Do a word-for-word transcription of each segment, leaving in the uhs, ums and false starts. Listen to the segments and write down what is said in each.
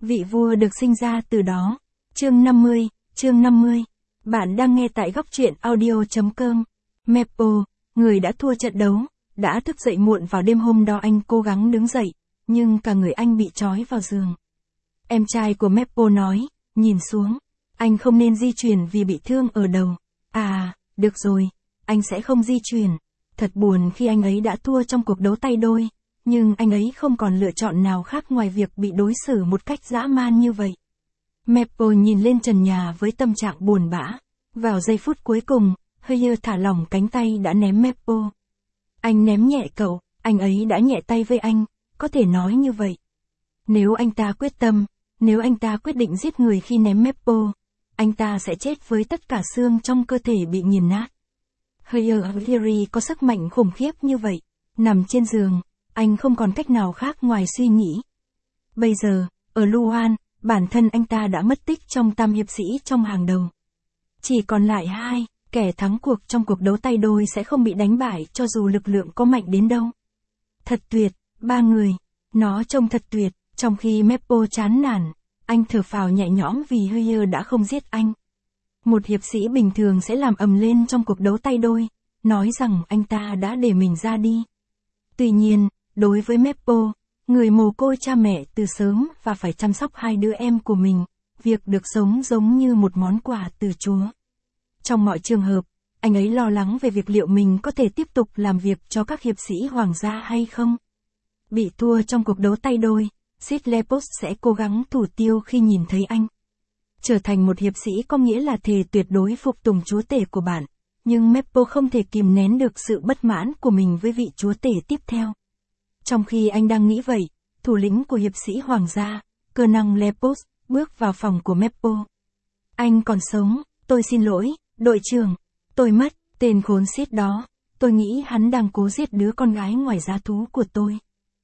vị vua được sinh ra từ đó. Chương năm mươi, chương năm mươi. Bạn đang nghe tại góc truyện audio chấm com. Maple, người đã thua trận đấu, đã thức dậy muộn vào đêm hôm đó. Anh cố gắng đứng dậy, nhưng cả người anh bị trói vào giường. Em trai của Maple nói, nhìn xuống, anh không nên di chuyển vì bị thương ở đầu. À, được rồi, anh sẽ không di chuyển. Thật buồn khi anh ấy đã thua trong cuộc đấu tay đôi, nhưng anh ấy không còn lựa chọn nào khác ngoài việc bị đối xử một cách dã man như vậy. Maple nhìn lên trần nhà với tâm trạng buồn bã. Vào giây phút cuối cùng, Hoyer thả lỏng cánh tay đã ném Maple. Anh ném nhẹ cậu, anh ấy đã nhẹ tay với anh, có thể nói như vậy. Nếu anh ta quyết tâm, nếu anh ta quyết định giết người khi ném Maple, anh ta sẽ chết với tất cả xương trong cơ thể bị nghiền nát. Hoyer O'Leary có sức mạnh khủng khiếp như vậy. Nằm trên giường, anh không còn cách nào khác ngoài suy nghĩ. Bây giờ, ở Luan, bản thân anh ta đã mất tích trong tam hiệp sĩ trong hàng đầu. Chỉ còn lại hai, kẻ thắng cuộc trong cuộc đấu tay đôi sẽ không bị đánh bại cho dù lực lượng có mạnh đến đâu. Thật tuyệt, ba người. Nó trông thật tuyệt, trong khi Maple chán nản, anh thở phào nhẹ nhõm vì Hoyer đã không giết anh. Một hiệp sĩ bình thường sẽ làm ầm lên trong cuộc đấu tay đôi, nói rằng anh ta đã để mình ra đi. Tuy nhiên, đối với Maple, người mồ côi cha mẹ từ sớm và phải chăm sóc hai đứa em của mình, việc được sống giống như một món quà từ Chúa. Trong mọi trường hợp, anh ấy lo lắng về việc liệu mình có thể tiếp tục làm việc cho các hiệp sĩ hoàng gia hay không. Bị thua trong cuộc đấu tay đôi, Sid Lepos sẽ cố gắng thủ tiêu khi nhìn thấy anh. Trở thành một hiệp sĩ có nghĩa là thề tuyệt đối phục tùng chúa tể của bạn, nhưng Maple không thể kìm nén được sự bất mãn của mình với vị chúa tể tiếp theo. Trong khi anh đang nghĩ vậy, thủ lĩnh của hiệp sĩ hoàng gia, cơ năng Lepos, bước vào phòng của Maple. Anh còn sống, tôi xin lỗi, đội trưởng, tôi mất, tên khốn Sid đó, tôi nghĩ hắn đang cố giết đứa con gái ngoài giá thú của tôi.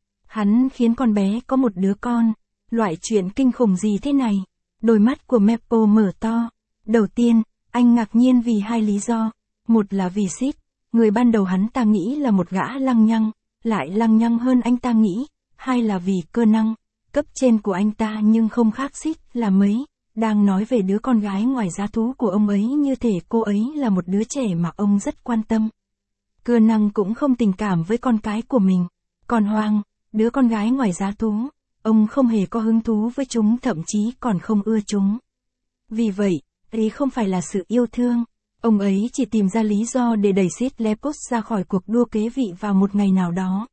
Hắn khiến con bé có một đứa con, loại chuyện kinh khủng gì thế này? Đôi mắt của Maple mở to. Đầu tiên, anh ngạc nhiên vì hai lý do. Một là vì Sid, người ban đầu hắn ta nghĩ là một gã lăng nhăng, lại lăng nhăng hơn anh ta nghĩ. Hai là vì cơ năng, cấp trên của anh ta nhưng không khác Sid là mấy, đang nói về đứa con gái ngoài giá thú của ông ấy như thể cô ấy là một đứa trẻ mà ông rất quan tâm. Cơ năng cũng không tình cảm với con cái của mình. Còn Hoàng, đứa con gái ngoài giá thú, ông không hề có hứng thú với chúng, thậm chí còn không ưa chúng. Vì vậy, ấy không phải là sự yêu thương, ông ấy chỉ tìm ra lý do để đẩy Sid Lepos ra khỏi cuộc đua kế vị vào một ngày nào đó.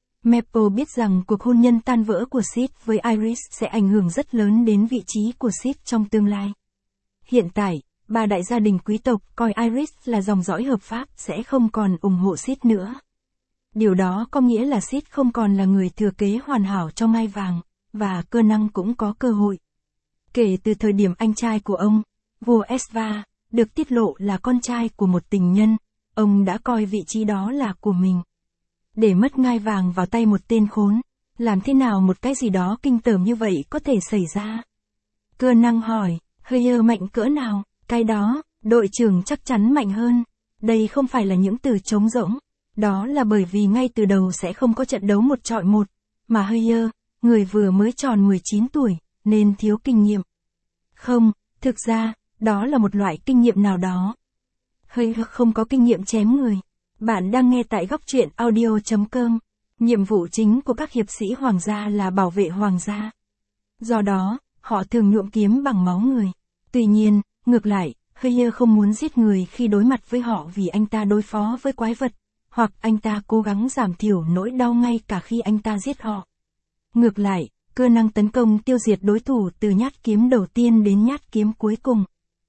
Maple biết rằng cuộc hôn nhân tan vỡ của Sid với Iris sẽ ảnh hưởng rất lớn đến vị trí của Sid trong tương lai. Hiện tại, ba đại gia đình quý tộc coi Iris là dòng dõi hợp pháp sẽ không còn ủng hộ Sid nữa. Điều đó có nghĩa là Sid không còn là người thừa kế hoàn hảo cho ngai vàng, và cơ năng cũng có cơ hội. Kể từ thời điểm anh trai của ông, vua Esva, được tiết lộ là con trai của một tình nhân, ông đã coi vị trí đó là của mình. Để mất ngai vàng vào tay một tên khốn, làm thế nào một cái gì đó kinh tởm như vậy có thể xảy ra? Cơ năng hỏi, Hoyer mạnh cỡ nào? Cái đó, đội trưởng chắc chắn mạnh hơn. Đây không phải là những từ trống rỗng. Đó là bởi vì ngay từ đầu sẽ không có trận đấu một chọi một, mà Hoyer, người vừa mới tròn mười chín tuổi, nên thiếu kinh nghiệm. Không, thực ra, đó là một loại kinh nghiệm nào đó. Hoyer không có kinh nghiệm chém người. Bạn đang nghe tại góc truyện audio chấm com. Nhiệm vụ chính của các hiệp sĩ hoàng gia là bảo vệ hoàng gia. Do đó, họ thường nhuộm kiếm bằng máu người. Tuy nhiên, ngược lại, Hoyer không muốn giết người khi đối mặt với họ vì anh ta đối phó với quái vật, hoặc anh ta cố gắng giảm thiểu nỗi đau ngay cả khi anh ta giết họ. Ngược lại, cơ năng tấn công tiêu diệt đối thủ từ nhát kiếm đầu tiên đến nhát kiếm cuối cùng.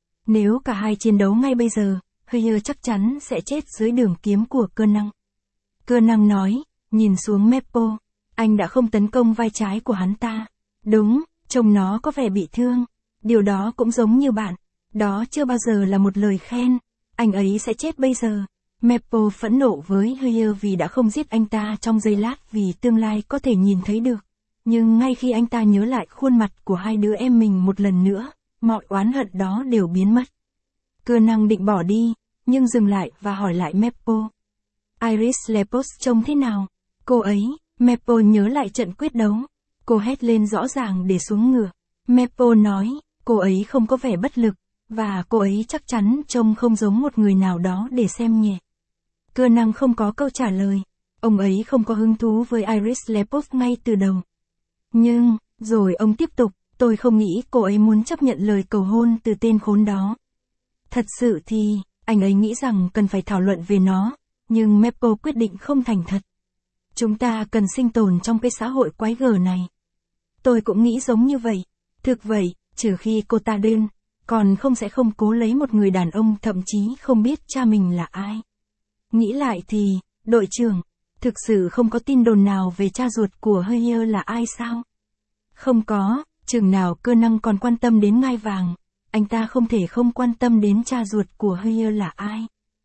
Nếu cả hai chiến đấu ngay bây giờ, Hoyer chắc chắn sẽ chết dưới đường kiếm của cơ năng. Cơ năng nói, nhìn xuống Maple, anh đã không tấn công vai trái của hắn ta. Đúng, trông nó có vẻ bị thương. Điều đó cũng giống như bạn. Đó chưa bao giờ là một lời khen. Anh ấy sẽ chết bây giờ. Maple phẫn nộ với Hoyer vì đã không giết anh ta trong giây lát vì tương lai có thể nhìn thấy được. Nhưng ngay khi anh ta nhớ lại khuôn mặt của hai đứa em mình một lần nữa, mọi oán hận đó đều biến mất. Cơ năng định bỏ đi, nhưng dừng lại và hỏi lại Maple. Iris Lepos trông thế nào? Cô ấy, Maple nhớ lại trận quyết đấu. Cô hét lên rõ ràng để xuống ngựa. Maple nói, cô ấy không có vẻ bất lực, và cô ấy chắc chắn trông không giống một người nào đó để xem nhẹ. Cơ năng không có câu trả lời. Ông ấy không có hứng thú với Iris Lepos ngay từ đầu. Nhưng, rồi ông tiếp tục, tôi không nghĩ cô ấy muốn chấp nhận lời cầu hôn từ tên khốn đó. Thật sự thì, anh ấy nghĩ rằng cần phải thảo luận về nó, nhưng Maple quyết định không thành thật. Chúng ta cần sinh tồn trong cái xã hội quái gở này. Tôi cũng nghĩ giống như vậy. Thực vậy, trừ khi cô ta đơn, còn không sẽ không cố lấy một người đàn ông thậm chí không biết cha mình là ai. Nghĩ lại thì, đội trưởng, thực sự không có tin đồn nào về cha ruột của Hoyer là ai sao? Không có, chừng nào Cơ năng còn quan tâm đến ngai vàng, anh ta không thể không quan tâm đến cha ruột của Hoyer là ai.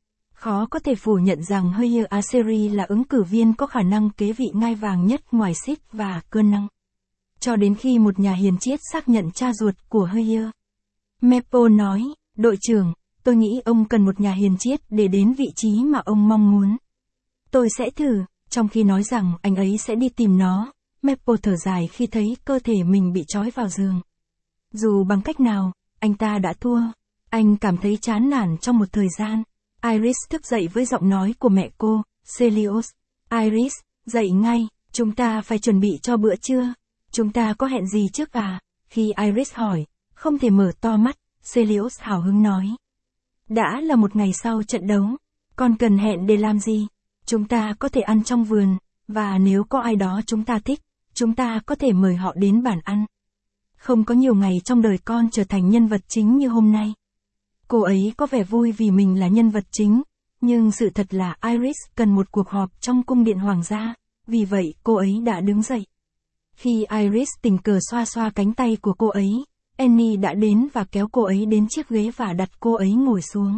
Khó có thể phủ nhận rằng Hoyer Aseri là ứng cử viên có khả năng kế vị ngai vàng nhất ngoài Sid và Cơ năng. Cho đến khi một nhà hiền triết xác nhận cha ruột của Hoyer. Maple nói, đội trưởng, tôi nghĩ ông cần một nhà hiền triết để đến vị trí mà ông mong muốn. Tôi sẽ thử, trong khi nói rằng anh ấy sẽ đi tìm nó, Maple thở dài khi thấy cơ thể mình bị trói vào giường. Dù bằng cách nào, anh ta đã thua. Anh cảm thấy chán nản trong một thời gian. Iris thức dậy với giọng nói của mẹ cô, Celios. Iris, dậy ngay, chúng ta phải chuẩn bị cho bữa trưa. Chúng ta có hẹn gì trước à? Khi Iris hỏi, không thể mở to mắt, Celios hào hứng nói. Đã là một ngày sau trận đấu, con cần hẹn để làm gì? Chúng ta có thể ăn trong vườn, và nếu có ai đó chúng ta thích, chúng ta có thể mời họ đến bàn ăn. Không có nhiều ngày trong đời con trở thành nhân vật chính như hôm nay. Cô ấy có vẻ vui vì mình là nhân vật chính, nhưng sự thật là Iris cần một cuộc họp trong cung điện hoàng gia, vì vậy cô ấy đã đứng dậy. Khi Iris tình cờ xoa xoa cánh tay của cô ấy, Annie đã đến và kéo cô ấy đến chiếc ghế và đặt cô ấy ngồi xuống.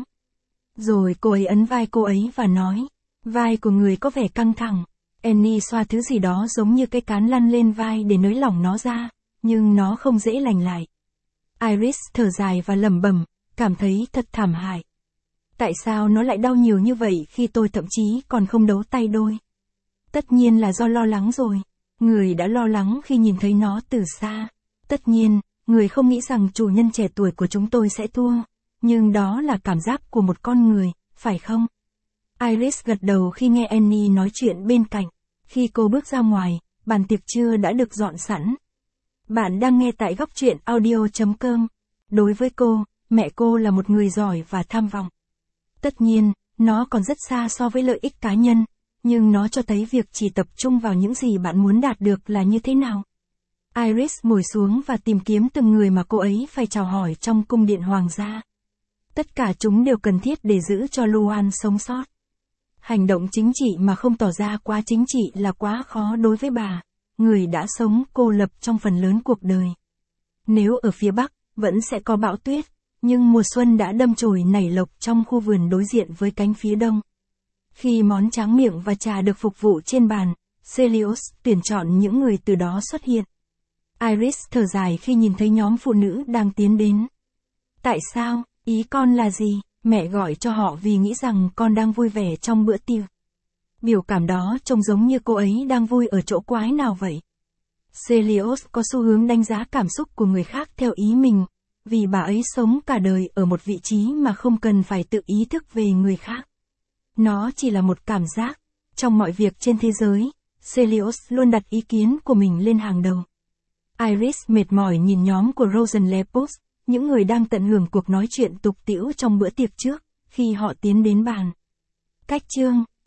Rồi cô ấy ấn vai cô ấy và nói, vai của người có vẻ căng thẳng. Annie xoa thứ gì đó giống như cái cán lăn lên vai để nới lỏng nó ra, nhưng nó không dễ lành lại. Iris thở dài và lẩm bẩm, cảm thấy thật thảm hại. Tại sao nó lại đau nhiều như vậy khi tôi thậm chí còn không đấu tay đôi? Tất nhiên là do lo lắng rồi. Người đã lo lắng khi nhìn thấy nó từ xa. Tất nhiên, người không nghĩ rằng chủ nhân trẻ tuổi của chúng tôi sẽ thua. Nhưng đó là cảm giác của một con người, phải không? Iris gật đầu khi nghe Annie nói chuyện bên cạnh. Khi cô bước ra ngoài, bàn tiệc trưa đã được dọn sẵn. Bạn đang nghe tại góc truyện audio chấm com. Đối với cô, mẹ cô là một người giỏi và tham vọng. Tất nhiên, nó còn rất xa so với lợi ích cá nhân, nhưng nó cho thấy việc chỉ tập trung vào những gì bạn muốn đạt được là như thế nào. Iris ngồi xuống và tìm kiếm từng người mà cô ấy phải chào hỏi trong cung điện hoàng gia. Tất cả chúng đều cần thiết để giữ cho Luan sống sót. Hành động chính trị mà không tỏ ra quá chính trị là quá khó đối với bà, người đã sống cô lập trong phần lớn cuộc đời. Nếu ở phía Bắc, vẫn sẽ có bão tuyết, nhưng mùa xuân đã đâm chồi nảy lộc trong khu vườn đối diện với cánh phía đông. Khi món tráng miệng và trà được phục vụ trên bàn, Celios tuyển chọn những người từ đó xuất hiện. Iris thở dài khi nhìn thấy nhóm phụ nữ đang tiến đến. Tại sao, ý con là gì? Mẹ gọi cho họ vì nghĩ rằng con đang vui vẻ trong bữa tiệc. Biểu cảm đó trông giống như cô ấy đang vui ở chỗ quái nào vậy. Celios có xu hướng đánh giá cảm xúc của người khác theo ý mình, vì bà ấy sống cả đời ở một vị trí mà không cần phải tự ý thức về người khác. Nó chỉ là một cảm giác. Trong mọi việc trên thế giới, Celios luôn đặt ý kiến của mình lên hàng đầu. Iris mệt mỏi nhìn nhóm của Rosen Lepos, những người đang tận hưởng cuộc nói chuyện tục tĩu trong bữa tiệc trước, khi họ tiến đến bàn. Cách chương